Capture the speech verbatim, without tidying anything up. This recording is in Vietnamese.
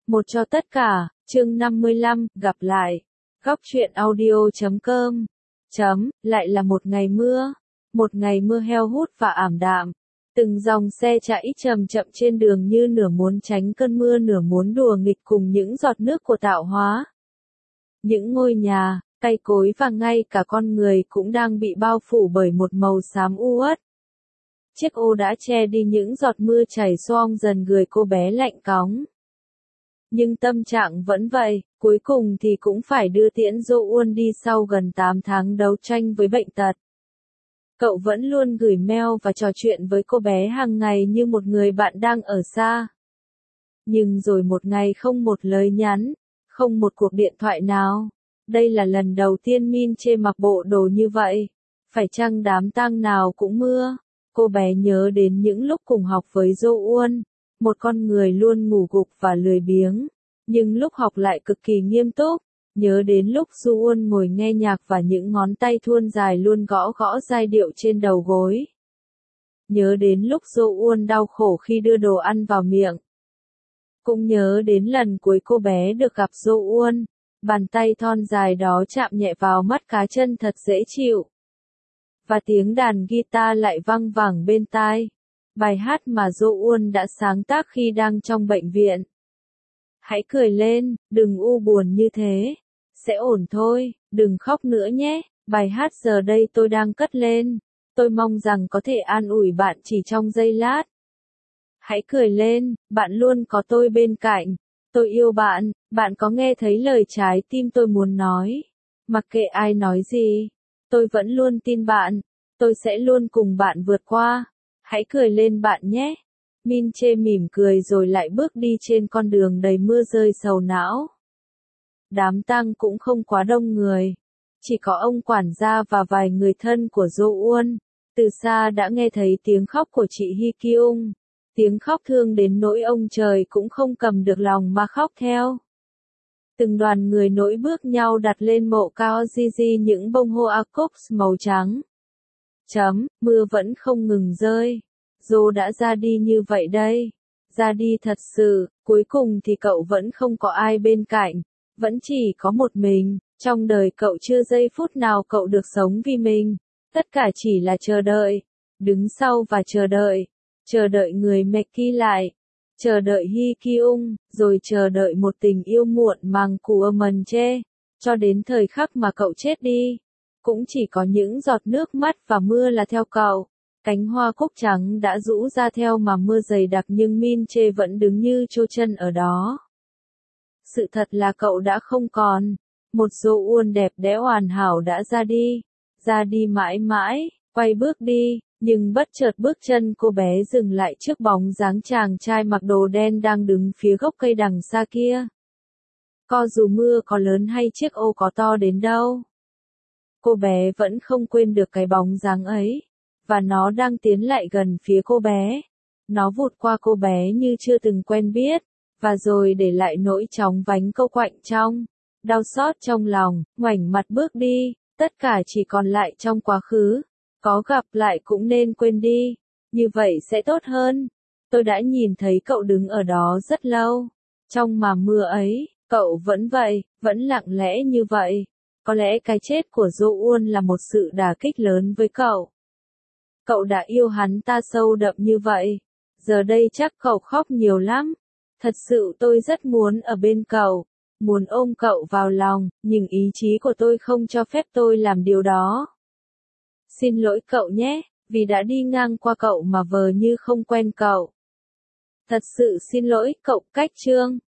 Một cho tất cả, chương năm mươi lăm, gặp lại. Góc truyện audio chấm com. Chấm, lại là một ngày mưa. Một ngày mưa heo hút và ảm đạm. Từng dòng xe chạy chậm chậm trên đường như nửa muốn tránh cơn mưa nửa muốn đùa nghịch cùng những giọt nước của tạo hóa. Những ngôi nhà, cây cối và ngay cả con người cũng đang bị bao phủ bởi một màu xám u uất. Chiếc ô đã che đi những giọt mưa chảy xoong dần người cô bé lạnh cóng. Nhưng tâm trạng vẫn vậy, cuối cùng thì cũng phải đưa tiễn Jo-eun đi sau gần tám tháng đấu tranh với bệnh tật. Cậu vẫn luôn gửi mail và trò chuyện với cô bé hàng ngày như một người bạn đang ở xa. Nhưng rồi một ngày không một lời nhắn, không một cuộc điện thoại nào. Đây là lần đầu tiên Min Chê mặc bộ đồ như vậy. Phải chăng đám tang nào cũng mưa? Cô bé nhớ đến những lúc cùng học với Jo-eun, một con người luôn ngủ gục và lười biếng, nhưng lúc học lại cực kỳ nghiêm túc. Nhớ đến lúc Jo-eun ngồi nghe nhạc và những ngón tay thuôn dài luôn gõ gõ giai điệu trên đầu gối. Nhớ đến lúc Jo-eun đau khổ khi đưa đồ ăn vào miệng. Cũng nhớ đến lần cuối cô bé được gặp Jo-eun, bàn tay thon dài đó chạm nhẹ vào mắt cá chân thật dễ chịu. Và tiếng đàn guitar lại vang vẳng bên tai. Bài hát mà Jo-eun đã sáng tác khi đang trong bệnh viện. Hãy cười lên, đừng u buồn như thế. Sẽ ổn thôi, đừng khóc nữa nhé. Bài hát giờ đây tôi đang cất lên. Tôi mong rằng có thể an ủi bạn chỉ trong giây lát. Hãy cười lên, bạn luôn có tôi bên cạnh. Tôi yêu bạn, bạn có nghe thấy lời trái tim tôi muốn nói. Mặc kệ ai nói gì, tôi vẫn luôn tin bạn. Tôi sẽ luôn cùng bạn vượt qua. Hãy cười lên bạn nhé. Min Chê mỉm cười rồi lại bước đi trên con đường đầy mưa rơi sầu não. Đám tang cũng không quá đông người. Chỉ có ông quản gia và vài người thân của Jo-eun. Từ xa đã nghe thấy tiếng khóc của chị Hee Kyung. Tiếng khóc thương đến nỗi ông trời cũng không cầm được lòng mà khóc theo. Từng đoàn người nối bước nhau đặt lên mộ Kao Gigi những bông hoa cúc màu trắng. Chấm, mưa vẫn không ngừng rơi. Jo đã ra đi như vậy đây. Ra đi thật sự, cuối cùng thì cậu vẫn không có ai bên cạnh. Vẫn chỉ có một mình. Trong đời cậu chưa giây phút nào cậu được sống vì mình. Tất cả chỉ là chờ đợi. Đứng sau và chờ đợi. Chờ đợi người Meki lại. Chờ đợi Hee Kyung. Rồi chờ đợi một tình yêu muộn màng của Mần Chê. Cho đến thời khắc mà cậu chết đi. Cũng chỉ có những giọt nước mắt và mưa là theo cậu. Cánh hoa cúc trắng đã rũ ra theo mà mưa dày đặc nhưng Min Chê vẫn đứng như chô chân ở đó. Sự thật là cậu đã không còn. Một Jo-eun đẹp đẽ hoàn hảo đã ra đi. Ra đi mãi mãi, quay bước đi, nhưng bất chợt bước chân cô bé dừng lại trước bóng dáng chàng trai mặc đồ đen đang đứng phía gốc cây đằng xa kia. Có dù mưa có lớn hay chiếc ô có to đến đâu. Cô bé vẫn không quên được cái bóng dáng ấy. Và nó đang tiến lại gần phía cô bé. Nó vụt qua cô bé như chưa từng quen biết. Và rồi để lại nỗi chóng vánh câu quạnh trong. Đau xót trong lòng, ngoảnh mặt bước đi. Tất cả chỉ còn lại trong quá khứ. Có gặp lại cũng nên quên đi. Như vậy sẽ tốt hơn. Tôi đã nhìn thấy cậu đứng ở đó rất lâu. Trong màn mưa ấy, cậu vẫn vậy, vẫn lặng lẽ như vậy. Có lẽ cái chết của Jo-eun là một sự đả kích lớn với cậu. Cậu đã yêu hắn ta sâu đậm như vậy. Giờ đây chắc cậu khóc nhiều lắm. Thật sự tôi rất muốn ở bên cậu. Muốn ôm cậu vào lòng, nhưng ý chí của tôi không cho phép tôi làm điều đó. Xin lỗi cậu nhé, vì đã đi ngang qua cậu mà vờ như không quen cậu. Thật sự xin lỗi cậu. Cách chương